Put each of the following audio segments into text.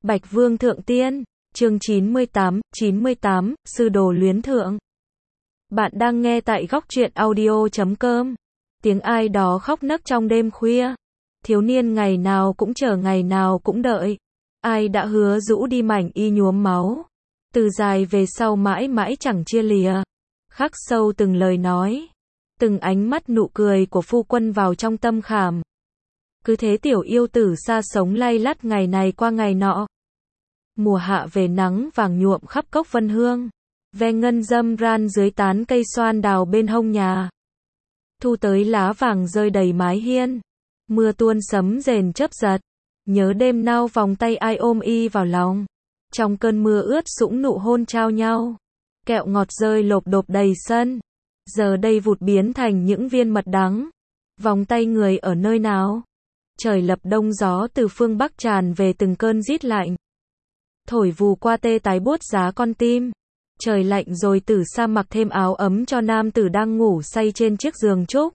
Bạch Vương Thượng Tiên, chương 98, Sư Đồ Luyến Thượng. Bạn đang nghe tại góc truyện audio.com. Tiếng ai đó khóc nấc trong đêm khuya. Thiếu niên ngày nào cũng chờ, ngày nào cũng đợi. Ai đã hứa rũ đi mảnh y nhuốm máu. Từ dài về sau mãi mãi chẳng chia lìa. Khắc sâu từng lời nói. Từng ánh mắt nụ cười của phu quân vào trong tâm khảm. Cứ thế tiểu yêu tử xa sống lay lắt ngày này qua ngày nọ. Mùa hạ về nắng vàng nhuộm khắp cốc vân hương. Ve ngân dâm ran dưới tán cây xoan đào bên hông nhà. Thu tới lá vàng rơi đầy mái hiên. Mưa tuôn sấm rền chớp giật. Nhớ đêm nao vòng tay ai ôm y vào lòng. Trong cơn mưa ướt sũng nụ hôn trao nhau. Kẹo ngọt rơi lộp độp đầy sân. Giờ đây vụt biến thành những viên mật đắng. Vòng tay người ở nơi nào? Trời lập đông gió từ phương Bắc tràn về từng cơn rít lạnh. Thổi vù qua tê tái buốt giá con tim. Trời lạnh rồi Tử Sa mặc thêm áo ấm cho nam tử đang ngủ say trên chiếc giường trúc.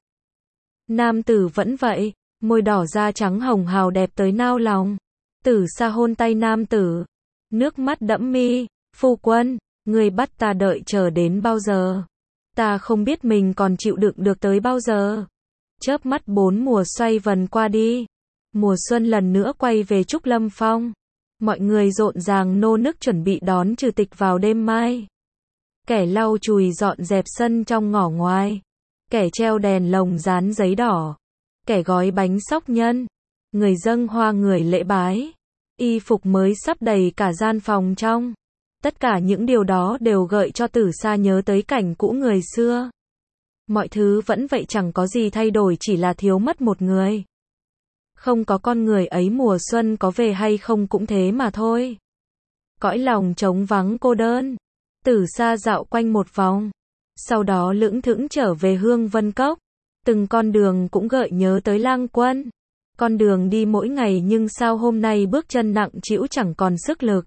Nam tử vẫn vậy, môi đỏ da trắng hồng hào đẹp tới nao lòng. Tử Sa hôn tay nam tử. Nước mắt đẫm mi, phu quân, người bắt ta đợi chờ đến bao giờ? Ta không biết mình còn chịu đựng được tới bao giờ. Chớp mắt 4 mùa xoay vần qua đi. Mùa xuân lần nữa quay về Trúc Lâm Phong. Mọi người rộn ràng nô nức chuẩn bị đón trừ tịch vào đêm mai. Kẻ lau chùi dọn dẹp sân trong ngõ ngoài. Kẻ treo đèn lồng dán giấy đỏ. Kẻ gói bánh sóc nhân. Người dâng hoa người lễ bái. Y phục mới sắp đầy cả gian phòng trong. Tất cả những điều đó đều gợi cho Tử Sa nhớ tới cảnh cũ người xưa. Mọi thứ vẫn vậy, chẳng có gì thay đổi, chỉ là thiếu mất một người. Không có con người ấy mùa xuân có về hay không cũng thế mà thôi. Cõi lòng trống vắng cô đơn. Tử Sa dạo quanh một vòng. Sau đó lững thững trở về Hương Vân Cốc. Từng con đường cũng gợi nhớ tới Lang Quân. Con đường đi mỗi ngày nhưng sao hôm nay bước chân nặng trĩu chẳng còn sức lực.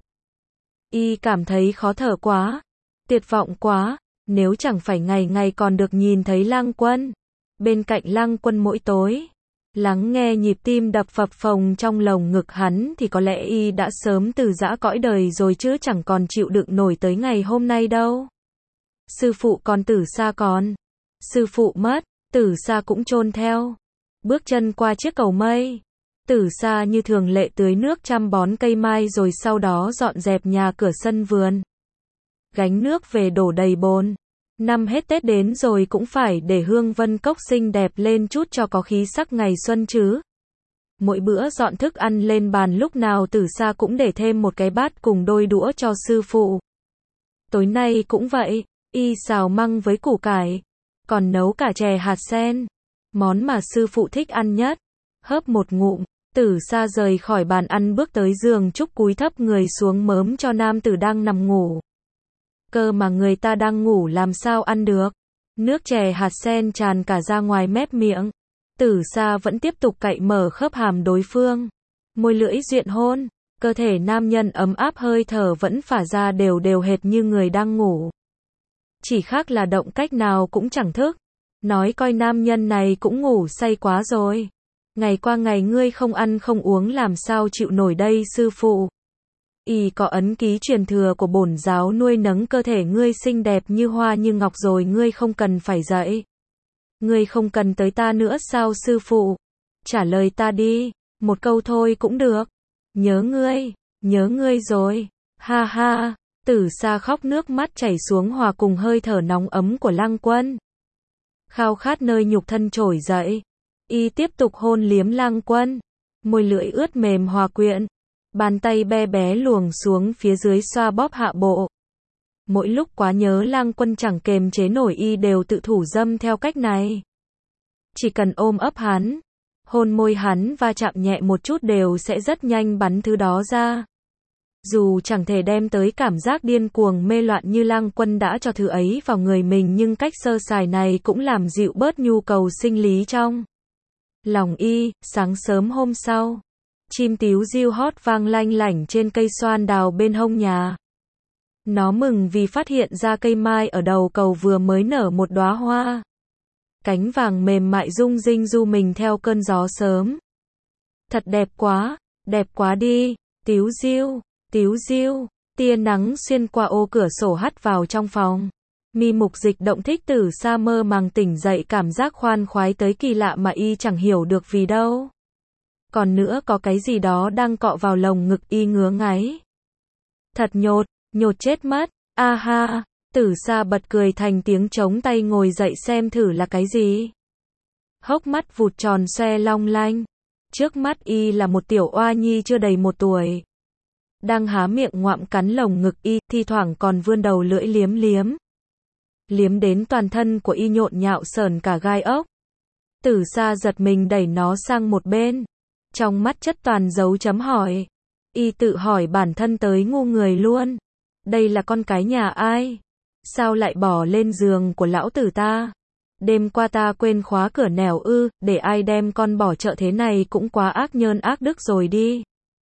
Y cảm thấy khó thở quá. Tuyệt vọng quá. Nếu chẳng phải ngày ngày còn được nhìn thấy Lang Quân. Bên cạnh Lang Quân mỗi tối. Lắng nghe nhịp tim đập phập phồng trong lồng ngực hắn thì có lẽ y đã sớm từ giã cõi đời rồi chứ chẳng còn chịu đựng nổi tới ngày hôm nay đâu. Sư phụ còn Tử Sa còn. Sư phụ mất, Tử Sa cũng chôn theo. Bước chân qua chiếc cầu mây. Tử Sa như thường lệ tưới nước chăm bón cây mai rồi sau đó dọn dẹp nhà cửa sân vườn. Gánh nước về đổ đầy bồn. Năm hết Tết đến rồi cũng phải để Hương Vân Cốc xinh đẹp lên chút cho có khí sắc ngày xuân chứ. Mỗi bữa dọn thức ăn lên bàn lúc nào Tử Sa cũng để thêm một cái bát cùng đôi đũa cho sư phụ. Tối nay cũng vậy, y xào măng với củ cải, còn nấu cả chè hạt sen, món mà sư phụ thích ăn nhất. Hớp một ngụm, Tử Sa rời khỏi bàn ăn bước tới giường trúc cúi thấp người xuống mớm cho nam tử đang nằm ngủ. Cơ mà người ta đang ngủ làm sao ăn được. Nước chè hạt sen tràn cả ra ngoài mép miệng. Tử Sa vẫn tiếp tục cạy mở khớp hàm đối phương. Môi lưỡi duyện hôn. Cơ thể nam nhân ấm áp, hơi thở vẫn phả ra đều đều hệt như người đang ngủ. Chỉ khác là động cách nào cũng chẳng thức. Nói coi nam nhân này cũng ngủ say quá rồi. Ngày qua ngày ngươi không ăn không uống làm sao chịu nổi đây sư phụ. Y có ấn ký truyền thừa của bổn giáo nuôi nấng cơ thể ngươi xinh đẹp như hoa như ngọc rồi, ngươi không cần phải dậy. Ngươi không cần tới ta nữa sao sư phụ? Trả lời ta đi, một câu thôi cũng được. Nhớ ngươi rồi. Ha ha, Tử Sa khóc nước mắt chảy xuống hòa cùng hơi thở nóng ấm của Lang Quân. Khao khát nơi nhục thân trỗi dậy. Y tiếp tục hôn liếm Lang Quân. Môi lưỡi ướt mềm hòa quyện. Bàn tay bé bé luồng xuống phía dưới xoa bóp hạ bộ. Mỗi lúc quá nhớ Lang Quân chẳng kềm chế nổi y đều tự thủ dâm theo cách này. Chỉ cần ôm ấp hắn, hôn môi hắn và chạm nhẹ một chút đều sẽ rất nhanh bắn thứ đó ra. Dù chẳng thể đem tới cảm giác điên cuồng mê loạn như Lang Quân đã cho thứ ấy vào người mình nhưng cách sơ sài này cũng làm dịu bớt nhu cầu sinh lý trong lòng y. Sáng sớm hôm sau, chim tíu diu hót vang lanh lảnh trên cây xoan đào bên hông nhà. Nó mừng vì phát hiện ra cây mai ở đầu cầu vừa mới nở một đóa hoa. Cánh vàng mềm mại rung rinh du mình theo cơn gió sớm. Thật đẹp quá đi, tíu diu. Tíu diêu, tia nắng xuyên qua ô cửa sổ hắt vào trong phòng. Mi Mục Dịch động thích Tử Sa mơ màng tỉnh dậy, cảm giác khoan khoái tới kỳ lạ mà y chẳng hiểu được vì đâu. Còn nữa có cái gì đó đang cọ vào lồng ngực y ngứa ngáy. Thật nhột, nhột chết mất. A ha, Tử Sa bật cười thành tiếng, chống tay ngồi dậy xem thử là cái gì. Hốc mắt vụt tròn xoe long lanh. Trước mắt y là một tiểu oa nhi chưa đầy 1 tuổi. Đang há miệng ngoạm cắn lồng ngực y, thi thoảng còn vươn đầu lưỡi liếm liếm. Liếm đến toàn thân của y nhộn nhạo sởn cả gai ốc. Tử Sa giật mình đẩy nó sang một bên. Trong mắt chất toàn dấu chấm hỏi. Y tự hỏi bản thân tới ngu người luôn. Đây là con cái nhà ai? Sao lại bỏ lên giường của lão tử ta? Đêm qua ta quên khóa cửa nẻo ư, để ai đem con bỏ chợ thế này cũng quá ác nhơn ác đức rồi đi.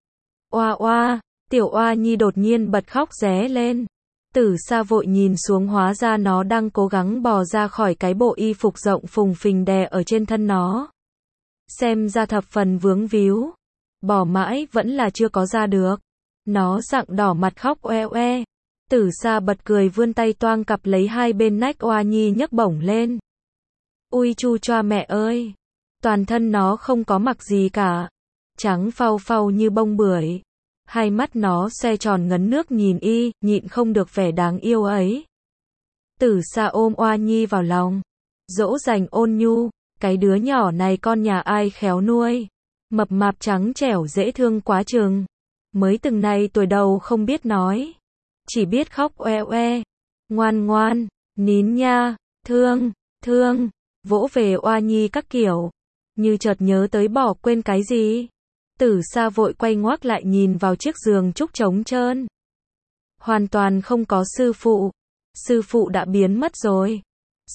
Oa oa, tiểu oa nhi đột nhiên bật khóc ré lên. Tử Sa vội nhìn xuống, hóa ra nó đang cố gắng bò ra khỏi cái bộ y phục rộng phùng phình đè ở trên thân nó. Xem ra thập phần vướng víu. Bò mãi vẫn là chưa có ra được. Nó rạng đỏ mặt khóc oe oe. Tử Sa bật cười vươn tay toang cặp lấy hai bên nách oa nhi nhấc bổng lên. Ui chu choa mẹ ơi. Toàn thân nó không có mặc gì cả. Trắng phau phau như bông bưởi. Hai mắt nó xoe tròn ngấn nước nhìn y, nhịn không được vẻ đáng yêu ấy. Tử Sa ôm oa nhi vào lòng. Dỗ dành ôn nhu. Cái đứa nhỏ này con nhà ai khéo nuôi. Mập mạp trắng trẻo dễ thương quá chừng. Mới từng này tuổi đầu không biết nói. Chỉ biết khóc oe oe. Ngoan ngoan, nín nha, thương, thương. Vỗ về oa nhi các kiểu. Như chợt nhớ tới bỏ quên cái gì. Tử Sa vội quay ngoác lại nhìn vào chiếc giường trúc trống trơn. Hoàn toàn không có sư phụ. Sư phụ đã biến mất rồi.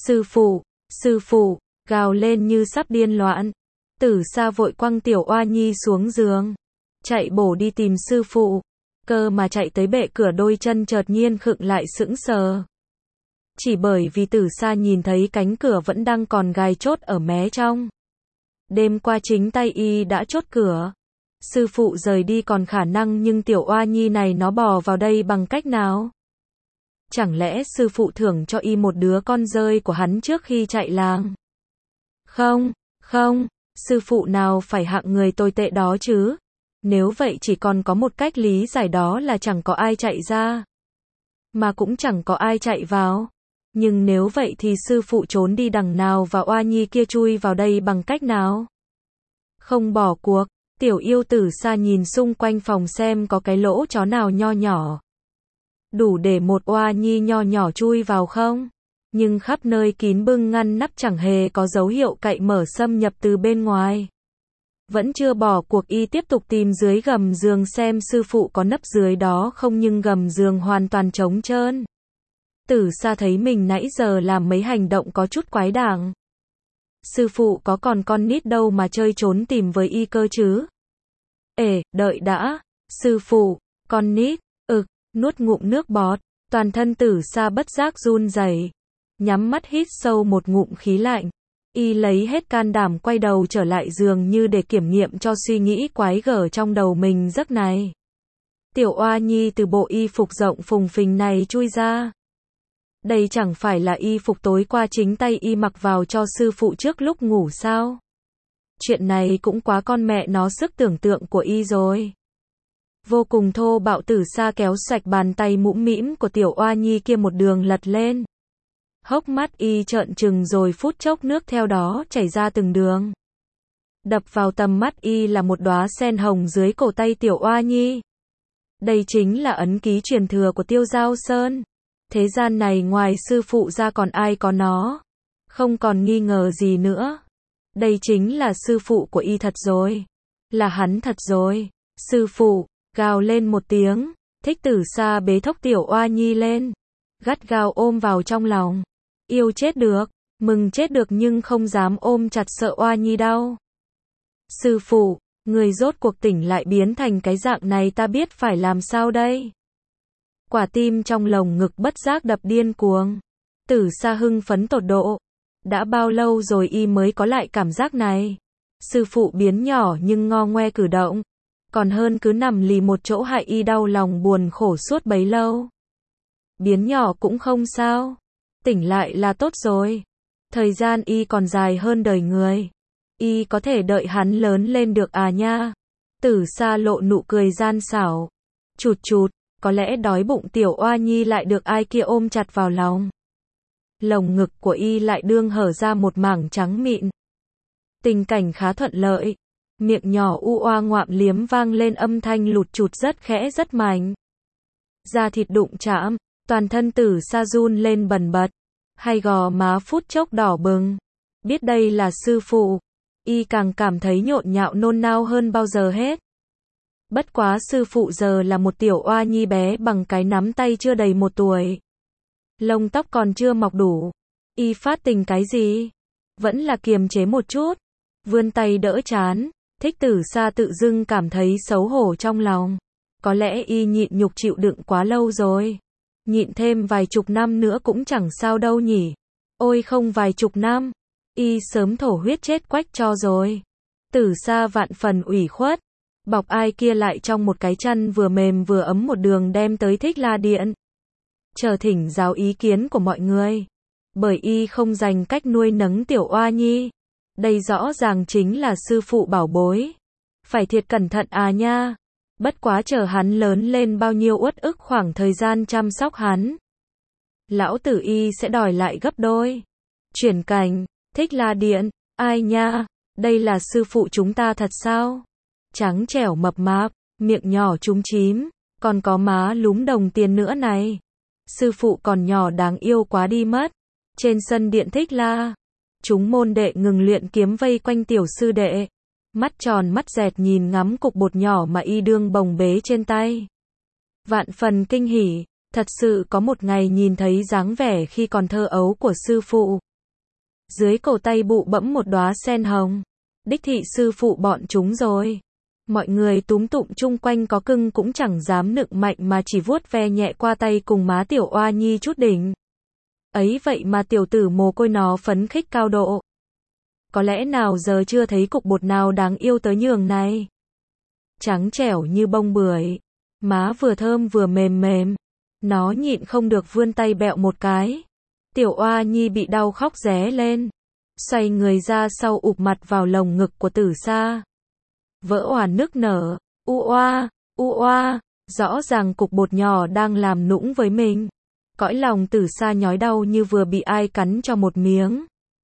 Sư phụ, gào lên như sắp điên loạn. Tử Sa vội quăng tiểu oa nhi xuống giường. Chạy bổ đi tìm sư phụ. Cơ mà chạy tới bệ cửa, đôi chân chợt nhiên khựng lại sững sờ. Chỉ bởi vì Tử Sa nhìn thấy cánh cửa vẫn đang còn gài chốt ở mé trong. Đêm qua chính tay y đã chốt cửa. Sư phụ rời đi còn khả năng, nhưng tiểu oa nhi này nó bò vào đây bằng cách nào? Chẳng lẽ sư phụ thưởng cho y một đứa con rơi của hắn trước khi chạy làng? Không, sư phụ nào phải hạng người tồi tệ đó chứ? Nếu vậy chỉ còn có một cách lý giải, đó là chẳng có ai chạy ra. Mà cũng chẳng có ai chạy vào. Nhưng nếu vậy thì sư phụ trốn đi đằng nào và oa nhi kia chui vào đây bằng cách nào? Không bỏ cuộc, tiểu yêu Tử Sa nhìn xung quanh phòng xem có cái lỗ chó nào nho nhỏ. Đủ để một oa nhi nho nhỏ chui vào không? Nhưng khắp nơi kín bưng ngăn nắp, chẳng hề có dấu hiệu cậy mở xâm nhập từ bên ngoài. Vẫn chưa bỏ cuộc, y tiếp tục tìm dưới gầm giường xem sư phụ có nấp dưới đó không, nhưng gầm giường hoàn toàn trống trơn. Tử Sa thấy mình nãy giờ làm mấy hành động có chút quái đản. Sư phụ có còn con nít đâu mà chơi trốn tìm với y cơ chứ? Đợi đã. Sư phụ, con nít, nuốt ngụm nước bọt. Toàn thân Tử Sa bất giác run rẩy. Nhắm mắt hít sâu một ngụm khí lạnh. Y lấy hết can đảm quay đầu trở lại giường như để kiểm nghiệm cho suy nghĩ quái gở trong đầu mình giấc này. Tiểu oa nhi từ bộ y phục rộng phùng phình này chui ra. Đây chẳng phải là y phục tối qua chính tay y mặc vào cho sư phụ trước lúc ngủ sao? Chuyện này cũng quá con mẹ nó sức tưởng tượng của y rồi. Vô cùng thô bạo, Tử Sa kéo sạch bàn tay mũm mĩm của tiểu oa nhi kia một đường lật lên. Hốc mắt y trợn trừng rồi phút chốc nước theo đó chảy ra từng đường. Đập vào tầm mắt y là một đóa sen hồng dưới cổ tay tiểu oa nhi. Đây chính là ấn ký truyền thừa của Tiêu Giao Sơn. Thế gian này ngoài sư phụ ra còn ai có nó? Không còn nghi ngờ gì nữa. Đây chính là sư phụ của y thật rồi. Là hắn thật rồi. Sư phụ, gào lên một tiếng. Thích Tử Sa bế thốc tiểu oa nhi lên. Gắt gao ôm vào trong lòng. Yêu chết được, mừng chết được, nhưng không dám ôm chặt sợ oa nhi đau. Sư phụ, người rốt cuộc tỉnh lại biến thành cái dạng này, ta biết phải làm sao đây? Quả tim trong lồng ngực bất giác đập điên cuồng. Tử Sa hưng phấn tột độ. Đã bao lâu rồi y mới có lại cảm giác này? Sư phụ biến nhỏ nhưng ngo ngoe cử động. còn hơn cứ nằm lì một chỗ hại y đau lòng buồn khổ suốt bấy lâu. Biến nhỏ cũng không sao, tỉnh lại là tốt rồi. Thời gian y còn dài hơn đời người. Y có thể đợi hắn lớn lên được à nha. Tử Sa lộ nụ cười gian xảo. Chụt chụt, có lẽ đói bụng tiểu oa nhi lại được ai kia ôm chặt vào lòng. Lồng ngực của y lại đương hở ra một mảng trắng mịn. Tình cảnh khá thuận lợi. Miệng nhỏ u oa ngoạm liếm vang lên âm thanh lụt chụt rất khẽ rất mạnh. Da thịt đụng chạm, toàn thân Tử Sa run lên bần bật. Hai gò má phút chốc đỏ bừng. Biết đây là sư phụ, y càng cảm thấy nhộn nhạo nôn nao hơn bao giờ hết. Bất quá sư phụ giờ là một tiểu oa nhi bé bằng cái nắm tay chưa đầy 1 tuổi. Lông tóc còn chưa mọc đủ. Y phát tình cái gì? Vẫn là kiềm chế một chút. Vươn tay đỡ trán. Thích Tử Sa tự dưng cảm thấy xấu hổ trong lòng. Có lẽ y nhịn nhục chịu đựng quá lâu rồi. Nhịn thêm vài chục năm nữa cũng chẳng sao đâu nhỉ. Ôi không vài chục năm. Y sớm thổ huyết chết quách cho rồi. Tử Sa vạn phần ủy khuất. Bọc ai kia lại trong một cái chăn vừa mềm vừa ấm một đường đem tới Thích La Điện. Chờ thỉnh giáo ý kiến của mọi người. Bởi y không dành cách nuôi nấng tiểu oa nhi. Đây rõ ràng chính là sư phụ bảo bối. Phải thiệt cẩn thận à nha. Bất quá chờ hắn lớn lên bao nhiêu uất ức khoảng thời gian chăm sóc hắn. Lão tử y sẽ đòi lại gấp đôi. Chuyển cảnh, Thích La Điện, ai nha, đây là sư phụ chúng ta thật sao? Trắng trẻo mập mạp, miệng nhỏ chúm chím, còn có má lúm đồng tiền nữa này. Sư phụ còn nhỏ đáng yêu quá đi mất. Trên sân điện Thích La, chúng môn đệ ngừng luyện kiếm vây quanh tiểu sư đệ. Mắt tròn mắt dẹt nhìn ngắm cục bột nhỏ mà y đương bồng bế trên tay. Vạn phần kinh hỉ, thật sự có một ngày nhìn thấy dáng vẻ khi còn thơ ấu của sư phụ. Dưới cổ tay bụ bẫm một đóa sen hồng. Đích thị sư phụ bọn chúng rồi. Mọi người túm tụm chung quanh có cưng cũng chẳng dám nựng mạnh mà chỉ vuốt ve nhẹ qua tay cùng má tiểu oa nhi chút đỉnh. Ấy vậy mà tiểu tử mồ côi nó phấn khích cao độ. Có lẽ nào giờ chưa thấy cục bột nào đáng yêu tới nhường này. Trắng trẻo như bông bưởi. Má vừa thơm vừa mềm mềm. Nó nhịn không được vươn tay bẹo một cái. Tiểu oa nhi bị đau khóc ré lên. Xoay người ra sau ụp mặt vào lồng ngực của Tử Sa. Vỡ òa nức nở. U oa. Rõ ràng cục bột nhỏ đang làm nũng với mình. Cõi lòng Tử Sa nhói đau như vừa bị ai cắn cho một miếng.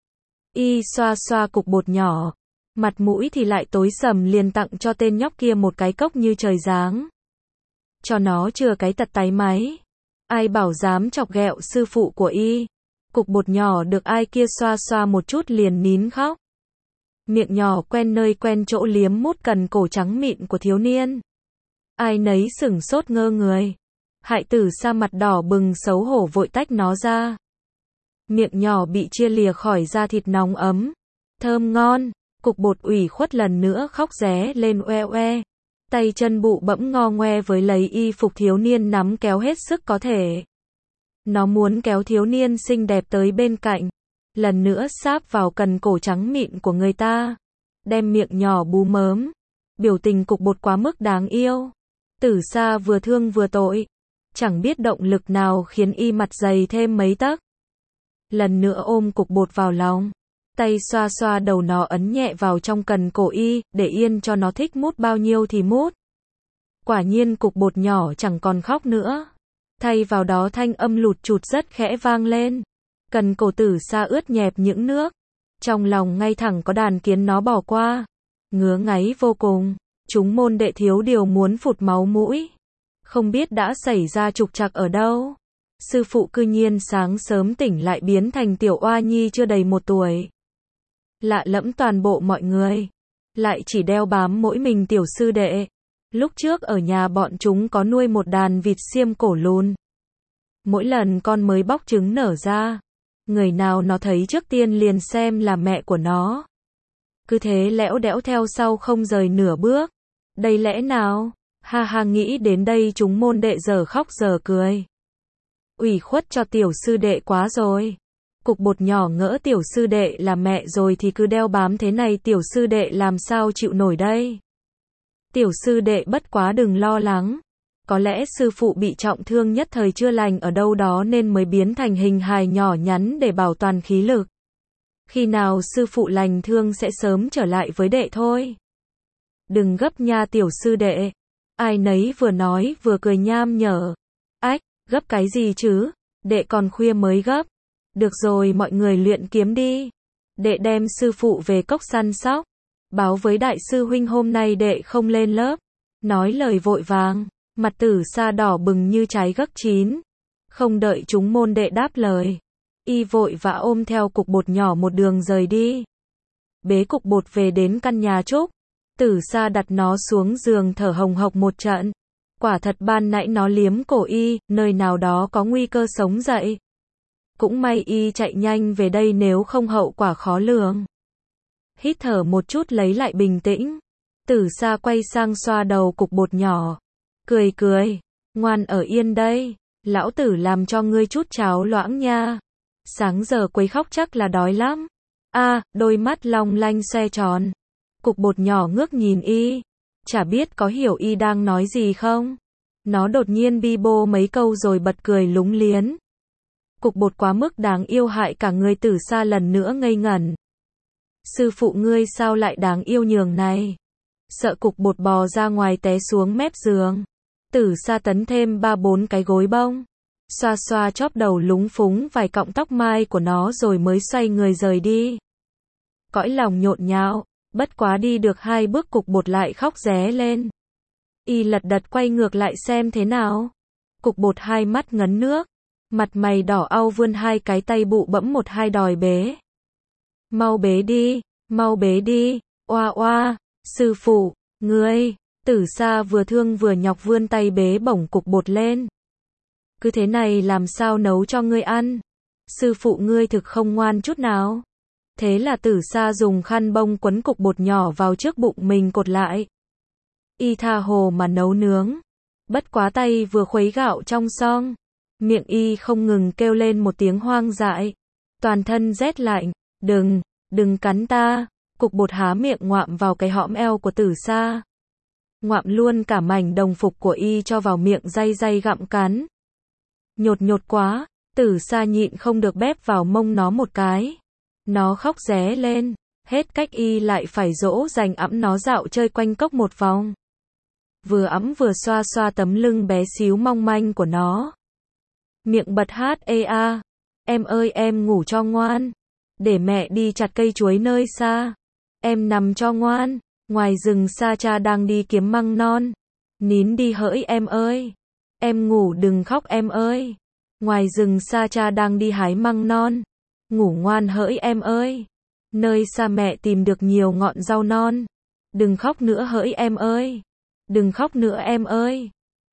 Y xoa xoa cục bột nhỏ. Mặt mũi thì lại tối sầm liền tặng cho tên nhóc kia một cái cốc như trời giáng. Cho nó chừa cái tật táy máy. Ai bảo dám chọc ghẹo sư phụ của y. Cục bột nhỏ được ai kia xoa xoa một chút liền nín khóc. Miệng nhỏ quen nơi quen chỗ liếm mút cần cổ trắng mịn của thiếu niên. Ai nấy sửng sốt ngơ người. Hại Tử Sa mặt đỏ bừng xấu hổ vội tách nó ra. Miệng nhỏ bị chia lìa khỏi da thịt nóng ấm. Thơm ngon. Cục bột ủy khuất lần nữa khóc ré lên oe oe. Tay chân bụ bẫm ngo ngoe với lấy y phục thiếu niên nắm kéo hết sức có thể. Nó muốn kéo thiếu niên xinh đẹp tới bên cạnh. Lần nữa sáp vào cần cổ trắng mịn của người ta. Đem miệng nhỏ bú mớm. Biểu tình cục bột quá mức đáng yêu. Tử Sa vừa thương vừa tội. Chẳng biết động lực nào khiến y mặt dày thêm mấy tấc. Lần nữa ôm cục bột vào lòng. Tay xoa xoa đầu nó ấn nhẹ vào trong cần cổ y, để yên cho nó thích mút bao nhiêu thì mút. Quả nhiên cục bột nhỏ chẳng còn khóc nữa. Thay vào đó thanh âm lụt chụt rất khẽ vang lên. Cần cổ Tử Sa ướt nhẹp những nước. Trong lòng ngay thẳng có đàn kiến nó bỏ qua. Ngứa ngáy vô cùng. Chúng môn đệ thiếu điều muốn phụt máu mũi. Không biết đã xảy ra trục trặc ở đâu. Sư phụ cư nhiên sáng sớm tỉnh lại biến thành tiểu oa nhi chưa đầy 1 tuổi. Lạ lẫm toàn bộ mọi người. Lại chỉ đeo bám mỗi mình tiểu sư đệ. Lúc trước ở nhà bọn chúng có nuôi một đàn vịt xiêm cổ lùn. Mỗi lần con mới bóc trứng nở ra, người nào nó thấy trước tiên liền xem là mẹ của nó. Cứ thế lẽo đẽo theo sau không rời nửa bước. Đây lẽ nào? Ha ha, nghĩ đến đây chúng môn đệ giờ khóc giờ cười. Ủy khuất cho tiểu sư đệ quá rồi. Cục bột nhỏ ngỡ tiểu sư đệ là mẹ rồi thì cứ đeo bám thế này tiểu sư đệ làm sao chịu nổi đây. Tiểu sư đệ bất quá đừng lo lắng. Có lẽ sư phụ bị trọng thương nhất thời chưa lành ở đâu đó nên mới biến thành hình hài nhỏ nhắn để bảo toàn khí lực. Khi nào sư phụ lành thương sẽ sớm trở lại với đệ thôi. Đừng gấp nha tiểu sư đệ. Ai nấy vừa nói vừa cười nham nhở. Ách, gấp cái gì chứ? Đệ còn khuya mới gấp. Được rồi mọi người luyện kiếm đi. Đệ đem sư phụ về cốc săn sóc. Báo với đại sư huynh hôm nay đệ không lên lớp. Nói lời vội vàng. Mặt Tử Sa đỏ bừng như trái gấc chín. Không đợi chúng môn đệ đáp lời. Y vội vã ôm theo cục bột nhỏ một đường rời đi. Bế cục bột về đến căn nhà Trúc. Tử Sa đặt nó xuống giường thở hồng hộc một trận. Quả thật ban nãy nó liếm cổ y, nơi nào đó có nguy cơ sống dậy. Cũng may y chạy nhanh về đây nếu không hậu quả khó lường. Hít thở một chút lấy lại bình tĩnh. Tử Sa quay sang xoa đầu cục bột nhỏ. Cười cười. Ngoan ở yên đây. Lão tử làm cho ngươi chút cháo loãng nha. Sáng giờ quấy khóc chắc là đói lắm. Đôi mắt long lanh xoe tròn. Cục bột nhỏ ngước nhìn y. Chả biết có hiểu y đang nói gì không. Nó đột nhiên bi bô mấy câu rồi bật cười lúng liến. Cục bột quá mức đáng yêu hại cả người Tử Sa lần nữa ngây ngẩn. Sư phụ ngươi sao lại đáng yêu nhường này. Sợ cục bột bò ra ngoài té xuống mép giường. Tử Sa tấn thêm 3-4 cái gối bông. Xoa xoa chóp đầu lúng phúng vài cọng tóc mai của nó rồi mới xoay người rời đi. Cõi lòng nhộn nhạo, bất quá đi được 2 bước cục bột lại khóc ré lên. Y lật đật quay ngược lại xem thế nào. Cục bột hai mắt ngấn nước. Mặt mày đỏ au vươn 2 cái tay bụ bẫm 1-2 đòi bế. Mau bế đi, oa oa, sư phụ, ngươi. Tử Sa vừa thương vừa nhọc vươn tay bế bổng cục bột lên. Cứ thế này làm sao nấu cho ngươi ăn? Sư phụ ngươi thực không ngoan chút nào. Thế là Tử Sa dùng khăn bông quấn cục bột nhỏ vào trước bụng mình cột lại. Y tha hồ mà nấu nướng. Bất quá tay vừa khuấy gạo trong xoong. Miệng y không ngừng kêu lên một tiếng hoang dại. Toàn thân rét lạnh. Đừng cắn ta. Cục bột há miệng ngoạm vào cái hõm eo của Tử Sa. Ngoạm luôn cả mảnh đồng phục của y cho vào miệng day day gặm cắn. Nhột quá. Tử Sa nhịn không được bép vào mông nó một cái. Nó khóc ré lên. Hết cách y lại phải dỗ dành ẵm nó dạo chơi quanh cốc một vòng. Vừa ẵm vừa xoa xoa tấm lưng bé xíu mong manh của nó. Miệng bật hát em ơi em ngủ cho ngoan. Để mẹ đi chặt cây chuối nơi xa. Em nằm cho ngoan. Ngoài rừng xa cha đang đi kiếm măng non. Nín đi hỡi em ơi. Em ngủ đừng khóc em ơi. Ngoài rừng xa cha đang đi hái măng non. Ngủ ngoan hỡi em ơi. Nơi xa mẹ tìm được nhiều ngọn rau non. Đừng khóc nữa hỡi em ơi. Đừng khóc nữa em ơi.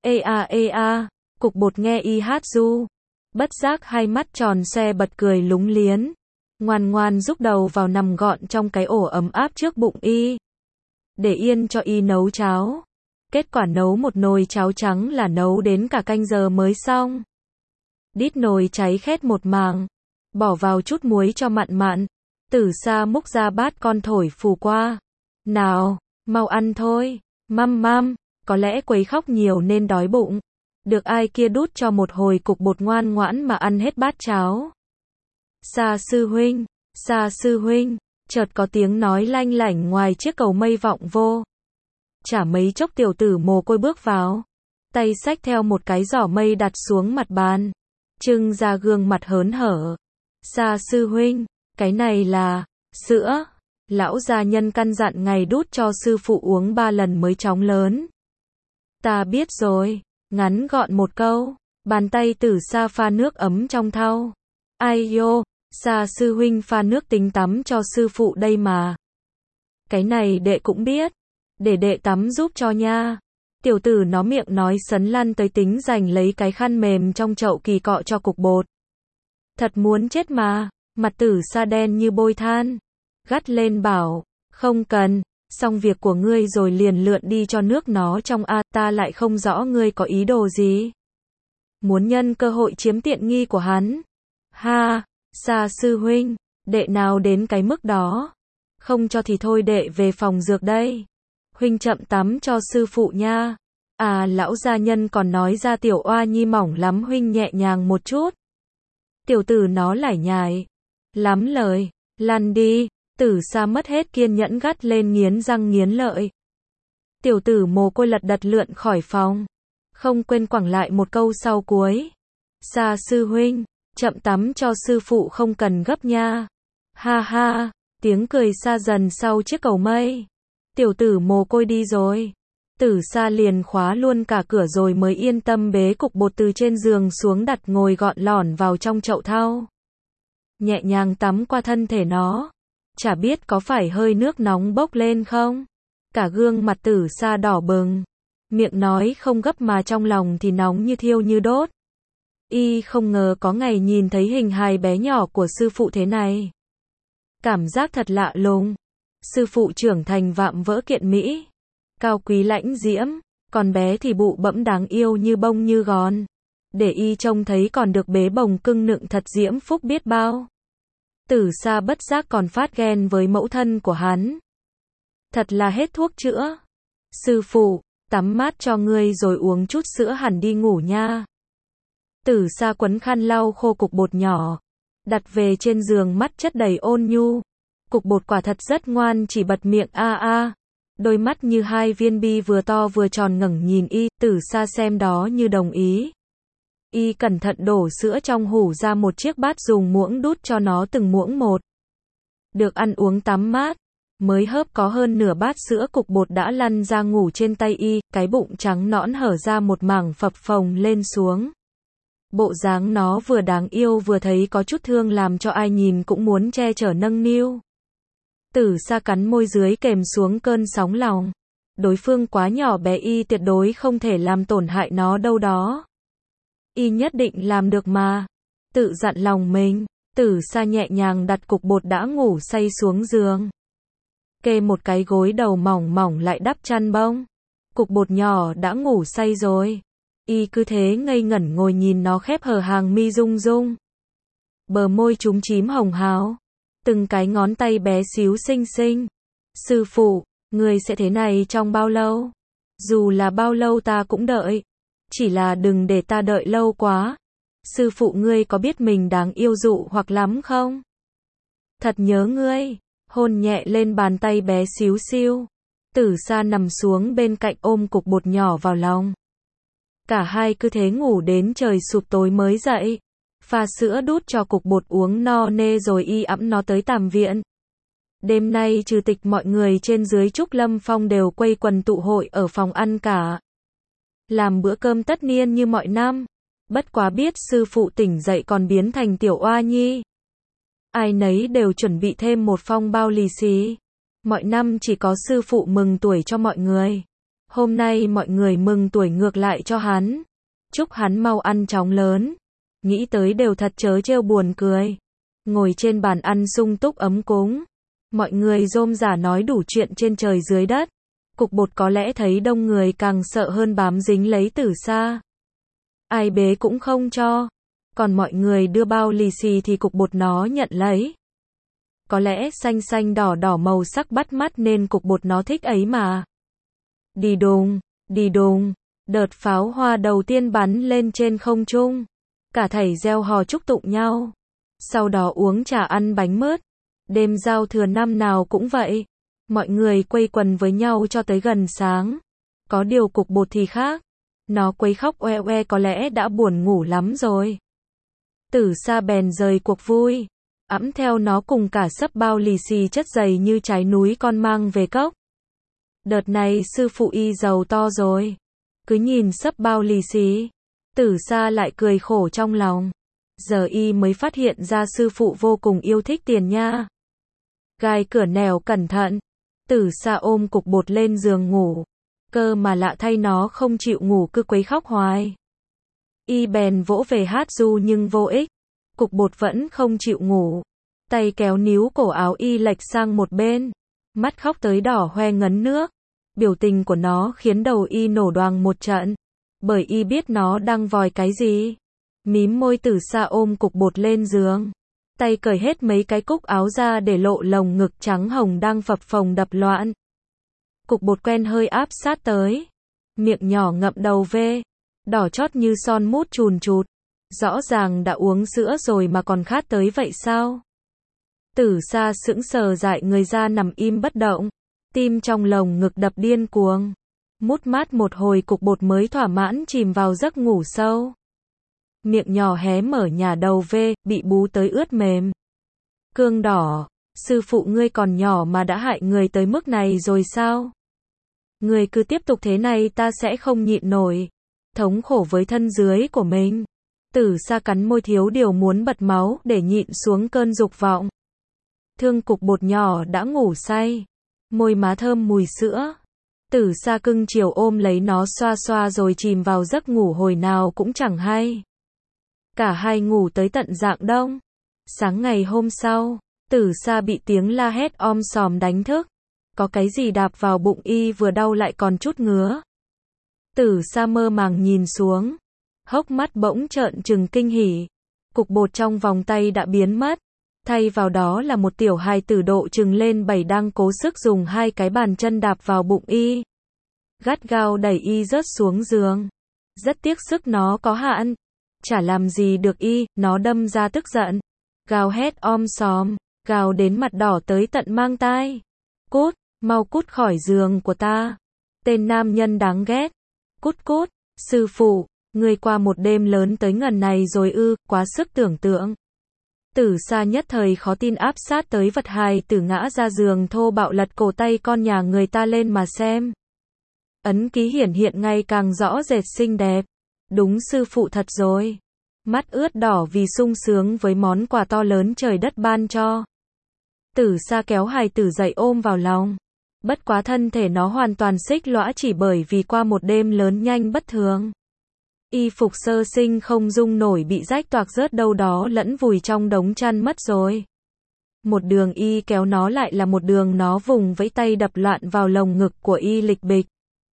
Ê a. Cục bột nghe y hát ru. Bất giác hai mắt tròn xoe bật cười lúng liến. Ngoan ngoan rúc đầu vào nằm gọn trong cái ổ ấm áp trước bụng y. Để yên cho y nấu cháo. Kết quả nấu một nồi cháo trắng là nấu đến cả canh giờ mới xong. Đít nồi cháy khét một mảng. Bỏ vào chút muối cho mặn mặn. Tử Sa múc ra bát con thổi phù qua. Nào, mau ăn thôi. Măm, có lẽ quấy khóc nhiều nên đói bụng. Được ai kia đút cho một hồi cục bột ngoan ngoãn mà ăn hết bát cháo. Sa sư huynh, chợt có tiếng nói lanh lảnh ngoài chiếc cầu mây vọng vô. Chả mấy chốc tiểu tử mồ côi bước vào. Tay xách theo một cái giỏ mây đặt xuống mặt bàn. Trưng ra gương mặt hớn hở. Sa sư huynh, cái này là sữa. Lão gia nhân căn dặn ngày đút cho sư phụ uống 3 lần mới chóng lớn. Ta biết rồi. Ngắn gọn một câu. Bàn tay Tử Sa pha nước ấm trong thau. Ai yo, Sa sư huynh pha nước tính tắm cho sư phụ đây mà. Cái này đệ cũng biết. Để đệ tắm giúp cho nha. Tiểu tử nó miệng nói sấn lăn tới tính giành lấy cái khăn mềm trong chậu kỳ cọ cho cục bột. Thật muốn chết mà. Mặt Tử Sa đen như bôi than. Gắt lên bảo, không cần, xong việc của ngươi rồi liền lượn đi cho nước nó trong ta lại không rõ ngươi có ý đồ gì. Muốn nhân cơ hội chiếm tiện nghi của hắn. Ha, Sa sư huynh, đệ nào đến cái mức đó. Không cho thì thôi đệ về phòng dược đây. huynh chậm tắm cho sư phụ nha. À lão gia nhân còn nói ra tiểu oa nhi mỏng lắm huynh nhẹ nhàng một chút. Tiểu tử nó lải nhải. Lắm lời, lăn đi, Tử Sa mất hết kiên nhẫn gắt lên nghiến răng nghiến lợi. Tiểu tử mồ côi lật đật lượn khỏi phòng. Không quên quẳng lại một câu sau cuối. Sa sư huynh, chậm tắm cho sư phụ không cần gấp nha. Ha ha, tiếng cười xa dần sau chiếc cầu mây. Tiểu tử mồ côi đi rồi. Tử Sa liền khóa luôn cả cửa rồi mới yên tâm bế cục bột từ trên giường xuống đặt ngồi gọn lỏn vào trong chậu thau. Nhẹ nhàng tắm qua thân thể nó. Chả biết có phải hơi nước nóng bốc lên không? Cả gương mặt Tử Sa đỏ bừng. Miệng nói không gấp mà trong lòng thì nóng như thiêu như đốt. Y không ngờ có ngày nhìn thấy hình hài bé nhỏ của sư phụ thế này. Cảm giác thật lạ lùng. Sư phụ trưởng thành vạm vỡ kiện mỹ. Cao quý lãnh diễm. Còn bé thì bụ bẫm đáng yêu như bông như gòn. Để Y trông thấy còn được bế bồng cưng nựng thật diễm phúc biết bao. Tử Sa bất giác còn phát ghen với mẫu thân của hắn. Thật là hết thuốc chữa. Sư phụ, tắm mát cho ngươi rồi uống chút sữa hẳn đi ngủ nha. Tử Sa quấn khăn lau khô cục bột nhỏ. Đặt về trên giường mắt chất đầy ôn nhu. Cục bột quả thật rất ngoan chỉ bật miệng a a. Đôi mắt như hai viên bi vừa to vừa tròn ngẩng nhìn Y. Tử Sa xem đó như đồng ý. Y cẩn thận đổ sữa trong hủ ra một chiếc bát dùng muỗng đút cho nó từng muỗng một. Được ăn uống tắm mát. Mới hớp có hơn nửa bát sữa cục bột đã lăn ra ngủ trên tay Y. Cái bụng trắng nõn hở ra một mảng phập phồng lên xuống. Bộ dáng nó vừa đáng yêu vừa thấy có chút thương làm cho ai nhìn cũng muốn che chở nâng niu. Tử Sa cắn môi dưới kềm xuống cơn sóng lòng. Đối phương quá nhỏ bé Y tuyệt đối không thể làm tổn hại nó đâu đó. Y nhất định làm được mà. Tự dặn lòng mình. Tử Sa nhẹ nhàng đặt cục bột đã ngủ say xuống giường. Kê một cái gối đầu mỏng mỏng lại đắp chăn bông. Cục bột nhỏ đã ngủ say rồi. Y cứ thế ngây ngẩn ngồi nhìn nó khép hờ hàng mi rung rung. Bờ môi chúm chím hồng hào. Từng cái ngón tay bé xíu xinh xinh. Sư phụ, ngươi sẽ thế này trong bao lâu? Dù là bao lâu ta cũng đợi. Chỉ là đừng để ta đợi lâu quá. Sư phụ ngươi có biết mình đáng yêu dụ hoặc lắm không? Thật nhớ ngươi. Hôn nhẹ lên bàn tay bé xíu xiu. Tử Sa nằm xuống bên cạnh ôm cục bột nhỏ vào lòng. Cả hai cứ thế ngủ đến trời sụp tối mới dậy. Pha sữa đút cho cục bột uống no nê rồi Y ẵm nó tới tàm viện. Đêm nay trừ tịch mọi người trên dưới Trúc Lâm Phong đều quây quần tụ hội ở phòng ăn cả. Làm bữa cơm tất niên như mọi năm. Bất quá biết sư phụ tỉnh dậy còn biến thành tiểu oa nhi. Ai nấy đều chuẩn bị thêm một phong bao lì xì. Mọi năm chỉ có sư phụ mừng tuổi cho mọi người. Hôm nay mọi người mừng tuổi ngược lại cho hắn. Chúc hắn mau ăn chóng lớn. Nghĩ tới đều thật trớ trêu buồn cười. Ngồi trên bàn ăn sung túc ấm cúng. Mọi người rôm rả nói đủ chuyện trên trời dưới đất. Cục bột có lẽ thấy đông người càng sợ hơn bám dính lấy Tử Sa. Ai bế cũng không cho. Còn mọi người đưa bao lì xì thì cục bột nó nhận lấy. Có lẽ xanh xanh đỏ đỏ màu sắc bắt mắt nên cục bột nó thích ấy mà. Đi đùng, đợt pháo hoa đầu tiên bắn lên trên không trung. Cả thảy reo hò chúc tụng nhau. Sau đó uống trà ăn bánh mứt. Đêm giao thừa năm nào cũng vậy. Mọi người quây quần với nhau cho tới gần sáng. Có điều cục bột thì khác. Nó quấy khóc oe oe có lẽ đã buồn ngủ lắm rồi. Tử Sa bèn rời cuộc vui. Ẵm theo nó cùng cả xấp bao lì xì chất dày như trái núi con mang về cốc. Đợt này sư phụ Y giàu to rồi. Cứ nhìn xấp bao lì xì. Tử Sa lại cười khổ trong lòng. Giờ Y mới phát hiện ra sư phụ vô cùng yêu thích tiền nha. Gai cửa nẻo cẩn thận. Tử Sa ôm cục bột lên giường ngủ. Cơ mà lạ thay nó không chịu ngủ cứ quấy khóc hoài. Y bèn vỗ về hát ru nhưng vô ích. Cục bột vẫn không chịu ngủ. Tay kéo níu cổ áo Y lệch sang một bên. Mắt khóc tới đỏ hoe ngấn nước. Biểu tình của nó khiến đầu Y nổ đoàng một trận. Bởi Y biết nó đang vòi cái gì. Mím môi Tử Sa ôm cục bột lên giường. Tay cởi hết mấy cái cúc áo ra để lộ lồng ngực trắng hồng đang phập phồng đập loạn. Cục bột quen hơi áp sát tới. Miệng nhỏ ngậm đầu ve. Đỏ chót như son mút chùn chụt. Rõ ràng đã uống sữa rồi mà còn khát tới vậy sao? Tử Sa sững sờ dại người ra nằm im bất động. Tim trong lồng ngực đập điên cuồng. Mút mát một hồi cục bột mới thỏa mãn chìm vào giấc ngủ sâu. Miệng nhỏ hé mở nhả đầu ve, bị bú tới ướt mềm. Cương đỏ, sư phụ ngươi còn nhỏ mà đã hại người tới mức này rồi sao? Ngươi cứ tiếp tục thế này ta sẽ không nhịn nổi. Thống khổ với thân dưới của mình. Tử Sa cắn môi thiếu điều muốn bật máu để nhịn xuống cơn dục vọng. Thương cục bột nhỏ đã ngủ say. Môi má thơm mùi sữa. Tử Sa cưng chiều ôm lấy nó xoa xoa rồi chìm vào giấc ngủ hồi nào cũng chẳng hay. Cả hai ngủ tới tận rạng đông. Sáng ngày hôm sau, Tử Sa bị tiếng la hét om sòm đánh thức. Có cái gì đạp vào bụng y vừa đau lại còn chút ngứa. Tử Sa mơ màng nhìn xuống. Hốc mắt bỗng trợn trừng kinh hỉ. Cục bột trong vòng tay đã biến mất. Thay vào đó là một tiểu hài tử độ chừng lên 7 đang cố sức dùng hai cái bàn chân đạp vào bụng y. Gắt gao đẩy y rớt xuống giường. Rất tiếc sức nó có hạn. Chả làm gì được y, nó đâm ra tức giận. Gào hét om sòm, gào đến mặt đỏ tới tận mang tai. Cút, mau cút khỏi giường của ta. Tên nam nhân đáng ghét. Cút cút, sư phụ, ngươi qua một đêm lớn tới ngần này rồi ư, quá sức tưởng tượng. Tử Sa nhất thời khó tin áp sát tới vật hài tử ngã ra giường thô bạo lật cổ tay con nhà người ta lên mà xem. Ấn ký hiển hiện ngày càng rõ rệt xinh đẹp. Đúng sư phụ thật rồi. Mắt ướt đỏ vì sung sướng với món quà to lớn trời đất ban cho. Tử Sa kéo hài tử dậy ôm vào lòng. Bất quá thân thể nó hoàn toàn xích lõa chỉ bởi vì qua một đêm lớn nhanh bất thường. Y phục sơ sinh không dung nổi bị rách toạc rớt đâu đó lẫn vùi trong đống chăn mất rồi. Một đường y kéo nó lại là một đường nó vùng vẫy tay đập loạn vào lồng ngực của y lịch bịch.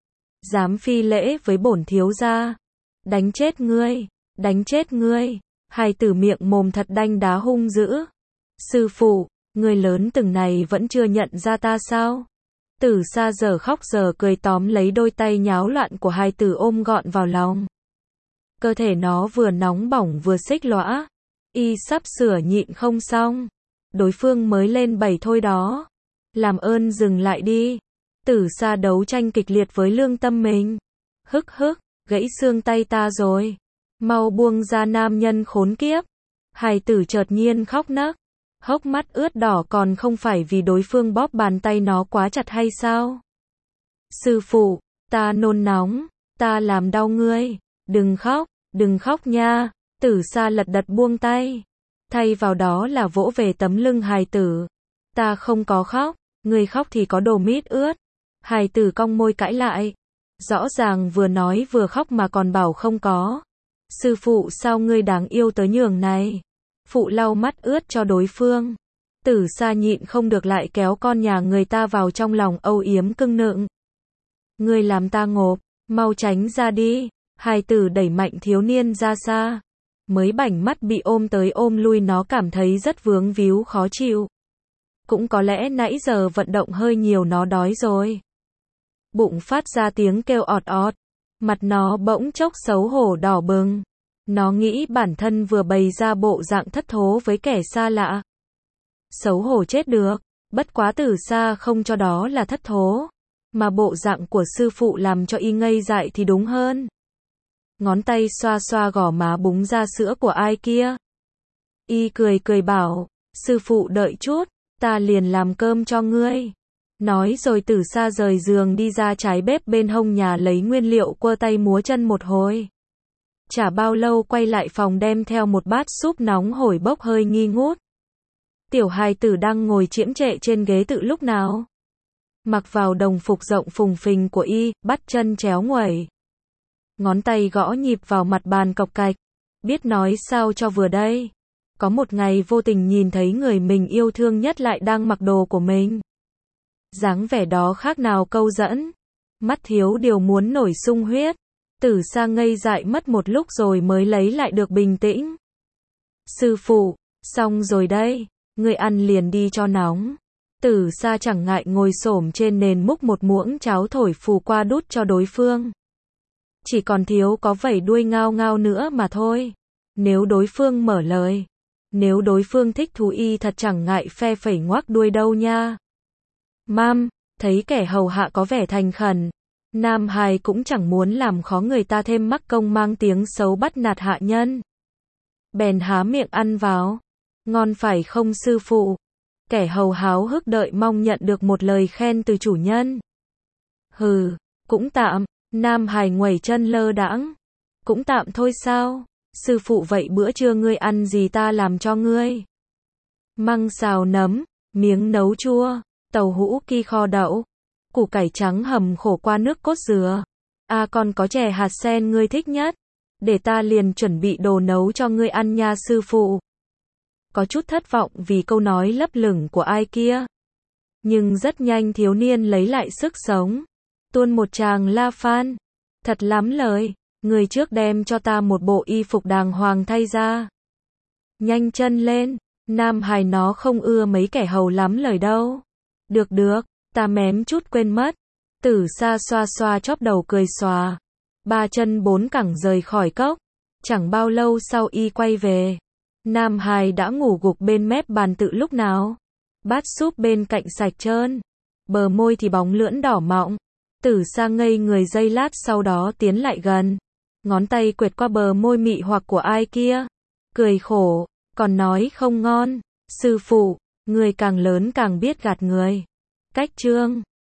Dám phi lễ với bổn thiếu gia. Đánh chết ngươi, đánh chết ngươi. Hài tử miệng mồm thật đanh đá hung dữ. Sư phụ, ngươi lớn từng này vẫn chưa nhận ra ta sao? Tử Sa giờ khóc giờ cười tóm lấy đôi tay nháo loạn của hài tử ôm gọn vào lòng. Cơ thể nó vừa nóng bỏng vừa xích lõa. Y sắp sửa nhịn không xong. Đối phương mới lên 7 thôi đó. Làm ơn dừng lại đi. Tử Sa đấu tranh kịch liệt với lương tâm mình. Hức hức, gãy xương tay ta rồi. Mau buông ra nam nhân khốn kiếp. Hài tử chợt nhiên khóc nấc. Hốc mắt ướt đỏ còn không phải vì đối phương bóp bàn tay nó quá chặt hay sao? Sư phụ, ta nôn nóng, ta làm đau ngươi. Đừng khóc nha. Tử Sa lật đật buông tay. Thay vào đó là vỗ về tấm lưng hài tử. Ta không có khóc, ngươi khóc thì có đồ mít ướt. Hài tử cong môi cãi lại. Rõ ràng vừa nói vừa khóc mà còn bảo không có. Sư phụ sao ngươi đáng yêu tới nhường này. Phụ lau mắt ướt cho đối phương. Tử Sa nhịn không được lại kéo con nhà người ta vào trong lòng âu yếm cưng nựng. Ngươi làm ta ngộp, mau tránh ra đi. Hài tử đẩy mạnh thiếu niên ra xa. Mới bảnh mắt bị ôm tới ôm lui nó cảm thấy rất vướng víu khó chịu. Cũng có lẽ nãy giờ vận động hơi nhiều nó đói rồi. Bụng phát ra tiếng kêu ọt ọt. Mặt nó bỗng chốc xấu hổ đỏ bừng. Nó nghĩ bản thân vừa bày ra bộ dạng thất thố với kẻ xa lạ. Xấu hổ chết được. Bất quá Tử Sa không cho đó là thất thố. Mà bộ dạng của sư phụ làm cho y ngây dại thì đúng hơn. Ngón tay xoa xoa gò má búng ra sữa của ai kia. Y cười cười bảo, sư phụ đợi chút, ta liền làm cơm cho ngươi. Nói rồi Tử Sa rời giường đi ra trái bếp bên hông nhà lấy nguyên liệu quơ tay múa chân một hồi. Chả bao lâu quay lại phòng đem theo một bát súp nóng hổi bốc hơi nghi ngút. Tiểu hài tử đang ngồi chiễm trệ trên ghế tự lúc nào. Mặc vào đồng phục rộng phùng phình của y, bắt chân chéo nguẩy. Ngón tay gõ nhịp vào mặt bàn cộc cạch. Biết nói sao cho vừa đây. Có một ngày vô tình nhìn thấy người mình yêu thương nhất lại đang mặc đồ của mình. Dáng vẻ đó khác nào câu dẫn. Mắt thiếu điều muốn nổi sung huyết. Tử Sa ngây dại mất một lúc rồi mới lấy lại được bình tĩnh. Sư phụ, xong rồi đây, ngươi ăn liền đi cho nóng. Từ xa chẳng ngại ngồi xổm trên nền múc một muỗng cháo thổi phù qua đút cho đối phương. Chỉ còn thiếu có vẩy đuôi ngao ngao nữa mà thôi. Nếu đối phương mở lời. Nếu đối phương thích thú y thật chẳng ngại phe phẩy ngoác đuôi đâu nha. Mam, thấy kẻ hầu hạ có vẻ thành khẩn. Nam hài cũng chẳng muốn làm khó người ta thêm mắc công mang tiếng xấu bắt nạt hạ nhân. Bèn há miệng ăn vào. Ngon phải không sư phụ? Kẻ hầu háo hức đợi mong nhận được một lời khen từ chủ nhân. Hừ, cũng tạm. Nam hài nguẩy chân lơ đãng. Cũng tạm thôi sao? Sư phụ vậy bữa trưa ngươi ăn gì ta làm cho ngươi? Măng xào nấm, miếng nấu chua, tàu hũ ki kho đậu, củ cải trắng hầm khổ qua nước cốt dừa. À còn có chè hạt sen ngươi thích nhất. Để ta liền chuẩn bị đồ nấu cho ngươi ăn nha sư phụ. Có chút thất vọng vì câu nói lấp lửng của ai kia. Nhưng rất nhanh thiếu niên lấy lại sức sống. Tuôn một tràng la phan. Thật lắm lời. Người trước đem cho ta một bộ y phục đàng hoàng thay ra. Nhanh chân lên. Nam hài nó không ưa mấy kẻ hầu lắm lời đâu. Được được, ta mém chút quên mất. Tử xa xoa xoa chóp đầu cười xòa. Ba chân bốn cẳng rời khỏi cốc. Chẳng bao lâu sau y quay về. Nam hài đã ngủ gục bên mép bàn tự lúc nào. Bát súp bên cạnh sạch trơn. Bờ môi thì bóng lưỡn đỏ mọng. Tử xa ngây người giây lát sau đó tiến lại gần. Ngón tay quệt qua bờ môi mị hoặc của ai kia. Cười khổ, còn nói không ngon. Sư phụ, người càng lớn càng biết gạt người. Cách chương